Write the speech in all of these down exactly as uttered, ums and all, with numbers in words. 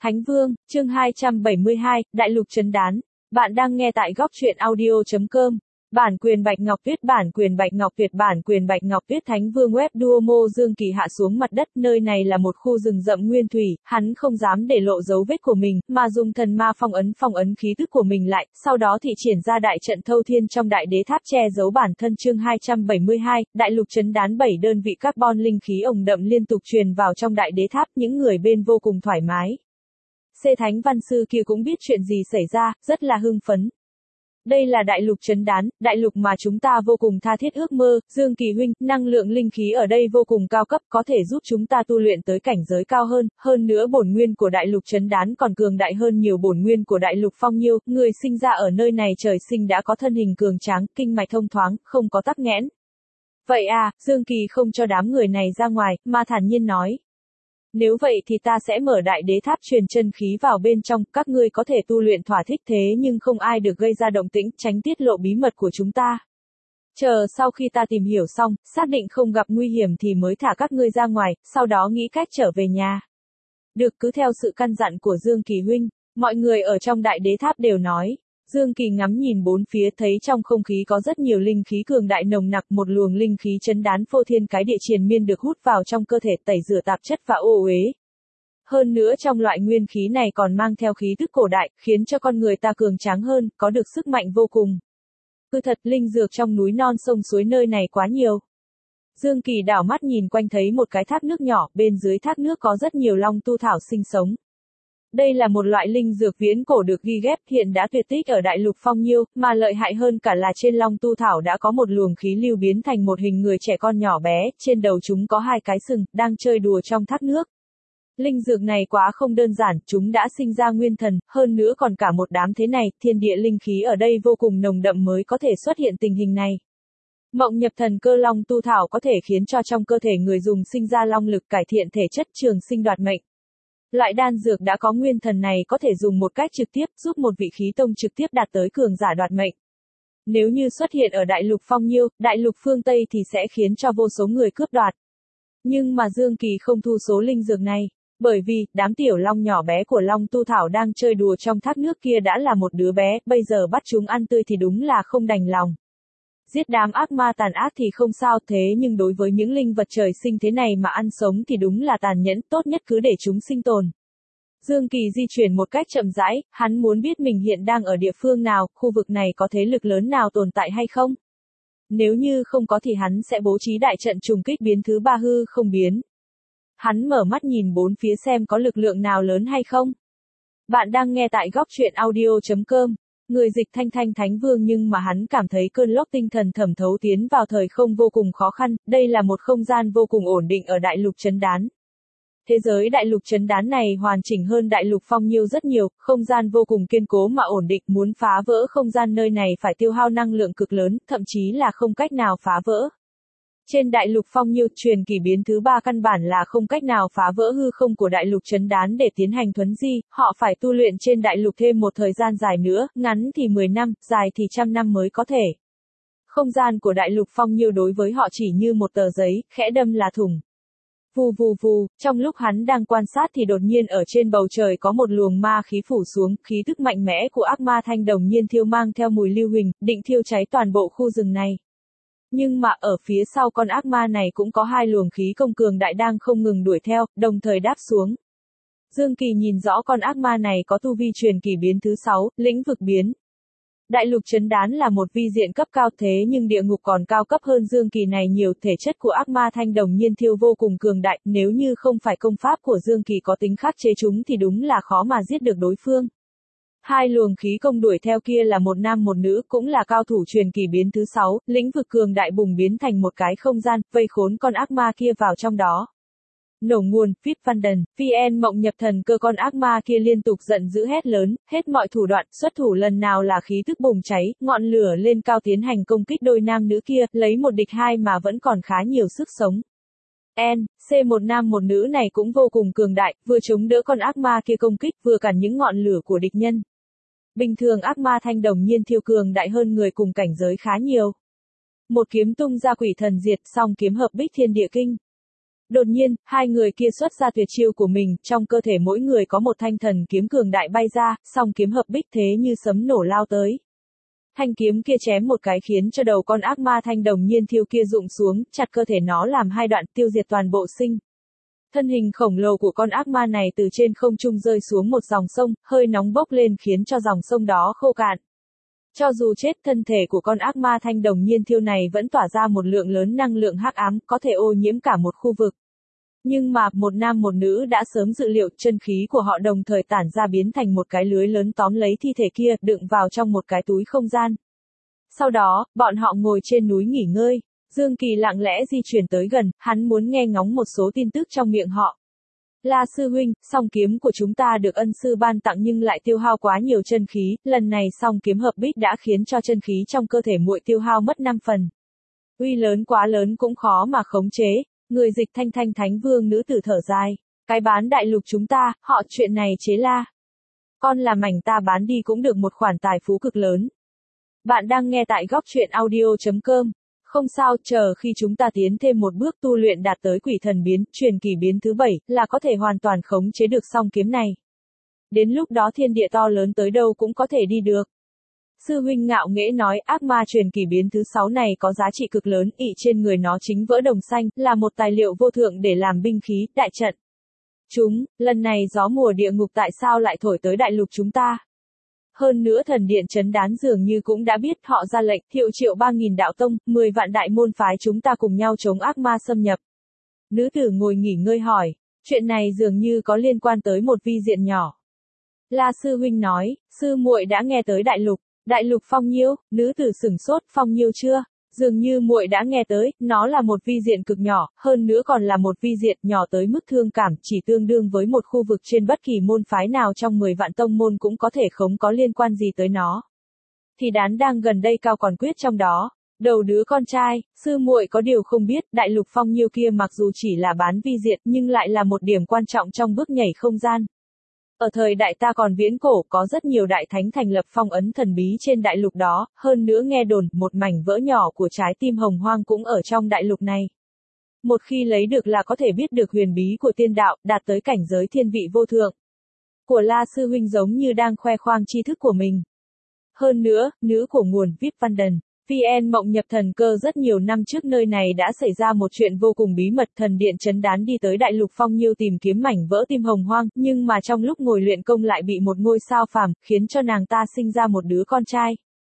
Thánh Vương, chương hai trăm bảy mươi hai, Đại lục trấn đán. Bạn đang nghe tại góc truyện audio chấm com. Bản quyền Bạch Ngọc Tuyết, bản quyền Bạch Ngọc Tuyệt, bản quyền Bạch Ngọc Tuyết. Thánh Vương web Duomo. Dương Kỳ hạ xuống mặt đất, nơi này là một khu rừng rậm nguyên thủy, hắn không dám để lộ dấu vết của mình, mà dùng thần ma phong ấn phong ấn khí tức của mình lại, sau đó thì triển ra đại trận thâu thiên trong đại đế tháp che giấu bản thân. Chương hai trăm bảy mươi hai, Đại lục trấn đán. Bảy đơn vị carbon linh khí ồng đậm liên tục truyền vào trong đại đế tháp, những người bên vô cùng thoải mái. C Thánh Văn Sư kia cũng biết chuyện gì xảy ra, rất là hưng phấn. Đây là đại lục trấn đán, đại lục mà chúng ta vô cùng tha thiết ước mơ. Dương Kỳ huynh, năng lượng linh khí ở đây vô cùng cao cấp, có thể giúp chúng ta tu luyện tới cảnh giới cao hơn, hơn nữa bổn nguyên của đại lục trấn đán còn cường đại hơn nhiều bổn nguyên của đại lục phong nhiêu. Người sinh ra ở nơi này trời sinh đã có thân hình cường tráng, kinh mạch thông thoáng, không có tắc nghẽn. Vậy à, Dương Kỳ không cho đám người này ra ngoài, mà thản nhiên nói. Nếu vậy thì ta sẽ mở đại đế tháp truyền chân khí vào bên trong, các ngươi có thể tu luyện thỏa thích, thế nhưng không ai được gây ra động tĩnh, tránh tiết lộ bí mật của chúng ta. Chờ sau khi ta tìm hiểu xong, xác định không gặp nguy hiểm thì mới thả các ngươi ra ngoài, sau đó nghĩ cách trở về nhà. Được, cứ theo sự căn dặn của Dương Kỳ huynh. Mọi người ở trong đại đế tháp đều nói. Dương Kỳ ngắm nhìn bốn phía, thấy trong không khí có rất nhiều linh khí cường đại nồng nặc, một luồng linh khí trấn đán phô thiên cái địa triền miên được hút vào trong cơ thể, tẩy rửa tạp chất và ô uế. Hơn nữa trong loại nguyên khí này còn mang theo khí tức cổ đại, khiến cho con người ta cường tráng hơn, có được sức mạnh vô cùng. Cứ thật, linh dược trong núi non sông suối nơi này quá nhiều. Dương Kỳ đảo mắt nhìn quanh thấy một cái thác nước nhỏ, bên dưới thác nước có rất nhiều long tu thảo sinh sống. Đây là một loại linh dược viễn cổ được ghi ghép, hiện đã tuyệt tích ở đại lục phong nhiêu, mà lợi hại hơn cả là trên long tu thảo đã có một luồng khí lưu biến thành một hình người trẻ con nhỏ bé, trên đầu chúng có hai cái sừng, đang chơi đùa trong thác nước. Linh dược này quá không đơn giản, chúng đã sinh ra nguyên thần, hơn nữa còn cả một đám thế này, thiên địa linh khí ở đây vô cùng nồng đậm mới có thể xuất hiện tình hình này. Mộng nhập thần cơ long tu thảo có thể khiến cho trong cơ thể người dùng sinh ra long lực, cải thiện thể chất, trường sinh đoạt mệnh. Loại đan dược đã có nguyên thần này có thể dùng một cách trực tiếp, giúp một vị khí tông trực tiếp đạt tới cường giả đoạt mệnh. Nếu như xuất hiện ở đại lục phong nhiêu, đại lục phương Tây thì sẽ khiến cho vô số người cướp đoạt. Nhưng mà Dương Kỳ không thu số linh dược này, bởi vì, đám tiểu long nhỏ bé của long tu thảo đang chơi đùa trong thác nước kia đã là một đứa bé, bây giờ bắt chúng ăn tươi thì đúng là không đành lòng. Giết đám ác ma tàn ác thì không sao, thế nhưng đối với những linh vật trời sinh thế này mà ăn sống thì đúng là tàn nhẫn, tốt nhất cứ để chúng sinh tồn. Dương Kỳ di chuyển một cách chậm rãi, hắn muốn biết mình hiện đang ở địa phương nào, khu vực này có thế lực lớn nào tồn tại hay không. Nếu như không có thì hắn sẽ bố trí đại trận trùng kích biến thứ ba hư không biến. Hắn mở mắt nhìn bốn phía xem có lực lượng nào lớn hay không. Bạn đang nghe tại góc truyện audio chấm com. Người dịch Thanh Thanh Thánh Vương, nhưng mà hắn cảm thấy cơn lốc tinh thần thẩm thấu tiến vào thời không vô cùng khó khăn, đây là một không gian vô cùng ổn định ở đại lục trấn đán. Thế giới đại lục trấn đán này hoàn chỉnh hơn đại lục phong nhiêu rất nhiều, không gian vô cùng kiên cố mà ổn định, muốn phá vỡ không gian nơi này phải tiêu hao năng lượng cực lớn, thậm chí là không cách nào phá vỡ. Trên đại lục phong nhiêu, truyền kỳ biến thứ ba căn bản là không cách nào phá vỡ hư không của đại lục trấn đán để tiến hành thuấn di, họ phải tu luyện trên đại lục thêm một thời gian dài nữa, ngắn thì mười năm, dài thì trăm năm mới có thể. Không gian của đại lục phong nhiêu đối với họ chỉ như một tờ giấy, khẽ đâm là thủng. Vù vù vù, trong lúc hắn đang quan sát thì đột nhiên ở trên bầu trời có một luồng ma khí phủ xuống, khí tức mạnh mẽ của ác ma thanh đồng nhiên thiêu mang theo mùi lưu huỳnh, định thiêu cháy toàn bộ khu rừng này. Nhưng mà ở phía sau con ác ma này cũng có hai luồng khí công cường đại đang không ngừng đuổi theo, đồng thời đáp xuống. Dương Kỳ nhìn rõ con ác ma này có tu vi truyền kỳ biến thứ sáu, lĩnh vực biến. Đại lục trấn đán là một vi diện cấp cao, thế nhưng địa ngục còn cao cấp hơn Dương Kỳ này nhiều, thể chất của ác ma thanh đồng nhiên thiêu vô cùng cường đại, nếu như không phải công pháp của Dương Kỳ có tính khắc chế chúng thì đúng là khó mà giết được đối phương. Hai luồng khí công đuổi theo kia là một nam một nữ, cũng là cao thủ truyền kỳ biến thứ sáu, lĩnh vực cường đại bùng biến thành một cái không gian, vây khốn con ác ma kia vào trong đó. Nổ nguồn, Vip Văn Đần, vê en mộng nhập thần cơ, con ác ma kia liên tục giận dữ hét lớn, hết mọi thủ đoạn, xuất thủ lần nào là khí tức bùng cháy, ngọn lửa lên cao tiến hành công kích đôi nam nữ kia, lấy một địch hai mà vẫn còn khá nhiều sức sống. N, C một nam một nữ này cũng vô cùng cường đại, vừa chống đỡ con ác ma kia công kích, vừa cản những ngọn lửa của địch nhân. Bình thường ác ma thanh đồng nhiên thiêu cường đại hơn người cùng cảnh giới khá nhiều. Một kiếm tung ra quỷ thần diệt, song kiếm hợp bích thiên địa kinh. Đột nhiên, hai người kia xuất ra tuyệt chiêu của mình, trong cơ thể mỗi người có một thanh thần kiếm cường đại bay ra, song kiếm hợp bích thế như sấm nổ lao tới. Thanh kiếm kia chém một cái khiến cho đầu con ác ma thanh đồng nhiên thiêu kia rụng xuống, chặt cơ thể nó làm hai đoạn, tiêu diệt toàn bộ sinh. Thân hình khổng lồ của con ác ma này từ trên không trung rơi xuống một dòng sông, hơi nóng bốc lên khiến cho dòng sông đó khô cạn. Cho dù chết, thân thể của con ác ma thanh đồng nhiên thiêu này vẫn tỏa ra một lượng lớn năng lượng hắc ám, có thể ô nhiễm cả một khu vực. Nhưng mà, một nam một nữ đã sớm dự liệu, chân khí của họ đồng thời tản ra biến thành một cái lưới lớn tóm lấy thi thể kia, đựng vào trong một cái túi không gian. Sau đó, bọn họ ngồi trên núi nghỉ ngơi. Dương Kỳ lặng lẽ di chuyển tới gần, hắn muốn nghe ngóng một số tin tức trong miệng họ. La sư huynh, song kiếm của chúng ta được ân sư ban tặng nhưng lại tiêu hao quá nhiều chân khí, lần này song kiếm hợp bích đã khiến cho chân khí trong cơ thể muội tiêu hao mất năm phần. Uy lớn quá lớn cũng khó mà khống chế, người dịch thanh thanh thánh vương nữ tử thở dài. Cái bán đại lục chúng ta, họ chuyện này chế la. Con làm mảnh ta bán đi cũng được một khoản tài phú cực lớn. Bạn đang nghe tại góc truyện audio.com. Không sao, chờ khi chúng ta tiến thêm một bước tu luyện đạt tới quỷ thần biến, truyền kỳ biến thứ bảy, là có thể hoàn toàn khống chế được song kiếm này. Đến lúc đó thiên địa to lớn tới đâu cũng có thể đi được. Sư huynh ngạo nghễ nói, ác ma truyền kỳ biến thứ sáu này có giá trị cực lớn, ỷ trên người nó chính vỡ đồng xanh, là một tài liệu vô thượng để làm binh khí, đại trận. Chúng, lần này gió mùa địa ngục tại sao lại thổi tới đại lục chúng ta? Hơn nữa thần điện trấn đán dường như cũng đã biết, họ ra lệnh, hiệu triệu ba nghìn đạo tông, mười vạn đại môn phái chúng ta cùng nhau chống ác ma xâm nhập. Nữ tử ngồi nghỉ ngơi hỏi, chuyện này dường như có liên quan tới một vi diện nhỏ. La sư huynh nói, sư muội đã nghe tới đại lục, đại lục phong nhiêu, nữ tử sửng sốt, phong nhiêu chưa? Dường như muội đã nghe tới, nó là một vi diện cực nhỏ, hơn nữa còn là một vi diện nhỏ tới mức thương cảm, chỉ tương đương với một khu vực trên bất kỳ môn phái nào trong mười vạn tông môn cũng có thể không có liên quan gì tới nó. Thì đán đang gần đây cao còn quyết trong đó. Đầu đứa con trai, sư muội có điều không biết, đại lục phong nhiêu kia mặc dù chỉ là bán vi diện nhưng lại là một điểm quan trọng trong bước nhảy không gian. Ở thời đại ta còn viễn cổ, có rất nhiều đại thánh thành lập phong ấn thần bí trên đại lục đó, hơn nữa nghe đồn, một mảnh vỡ nhỏ của trái tim hồng hoang cũng ở trong đại lục này. Một khi lấy được là có thể biết được huyền bí của tiên đạo, đạt tới cảnh giới thiên vị vô thượng. Của La sư huynh giống như đang khoe khoang tri thức của mình. Hơn nữa, nữ của nguồn vê i pê Văn Đần. vê en Mộng nhập thần cơ rất nhiều năm trước nơi này đã xảy ra một chuyện vô cùng bí mật, thần điện trấn đán đi tới đại lục phong nhiêu tìm kiếm mảnh vỡ tim hồng hoang, nhưng mà trong lúc ngồi luyện công lại bị một ngôi sao phàm, khiến cho nàng ta sinh ra một đứa con trai.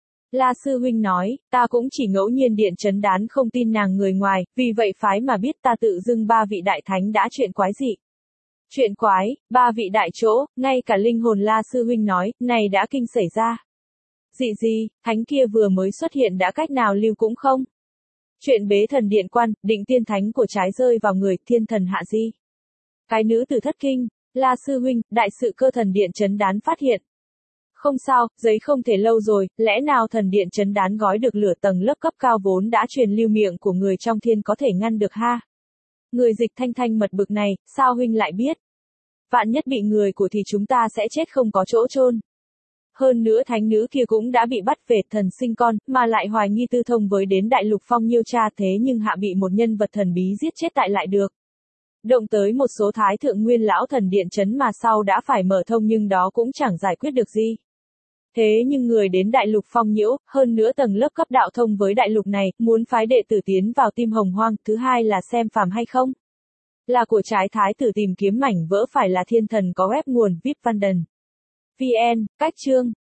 La sư huynh nói, ta cũng chỉ ngẫu nhiên điện trấn đán không tin nàng người ngoài, vì vậy phái mà biết ta tự dưng ba vị đại thánh đã chuyện quái dị. Chuyện quái, ba vị đại chỗ, ngay cả linh hồn La sư huynh nói, này đã kinh xảy ra. Dị gì, thánh kia vừa mới xuất hiện đã cách nào lưu cũng không? Chuyện bế thần điện quan, định tiên thánh của trái rơi vào người, thiên thần hạ di. Cái nữ tử thất kinh, La sư huynh, đại sự cơ thần điện trấn đán phát hiện. Không sao, giấy không thể lâu rồi, lẽ nào thần điện trấn đán gói được lửa tầng lớp cấp cao vốn đã truyền lưu miệng của người trong thiên có thể ngăn được ha? Người dịch thanh thanh mật bực này, sao huynh lại biết? Vạn nhất bị người của thì chúng ta sẽ chết không có chỗ chôn. Hơn nữa thánh nữ kia cũng đã bị bắt về thần sinh con, mà lại hoài nghi tư thông với đến đại lục phong nhiêu cha thế nhưng hạ bị một nhân vật thần bí giết chết tại lại được. Động tới một số thái thượng nguyên lão thần điện trấn mà sau đã phải mở thông nhưng đó cũng chẳng giải quyết được gì. Thế nhưng người đến đại lục phong nhiễu, hơn nữa tầng lớp cấp đạo thông với đại lục này, muốn phái đệ tử tiến vào tim hồng hoang, thứ hai là xem phàm hay không. Là của trái thái tử tìm kiếm mảnh vỡ phải là thiên thần có web nguồn vê i pê Văn Đần. vê en, cách chương.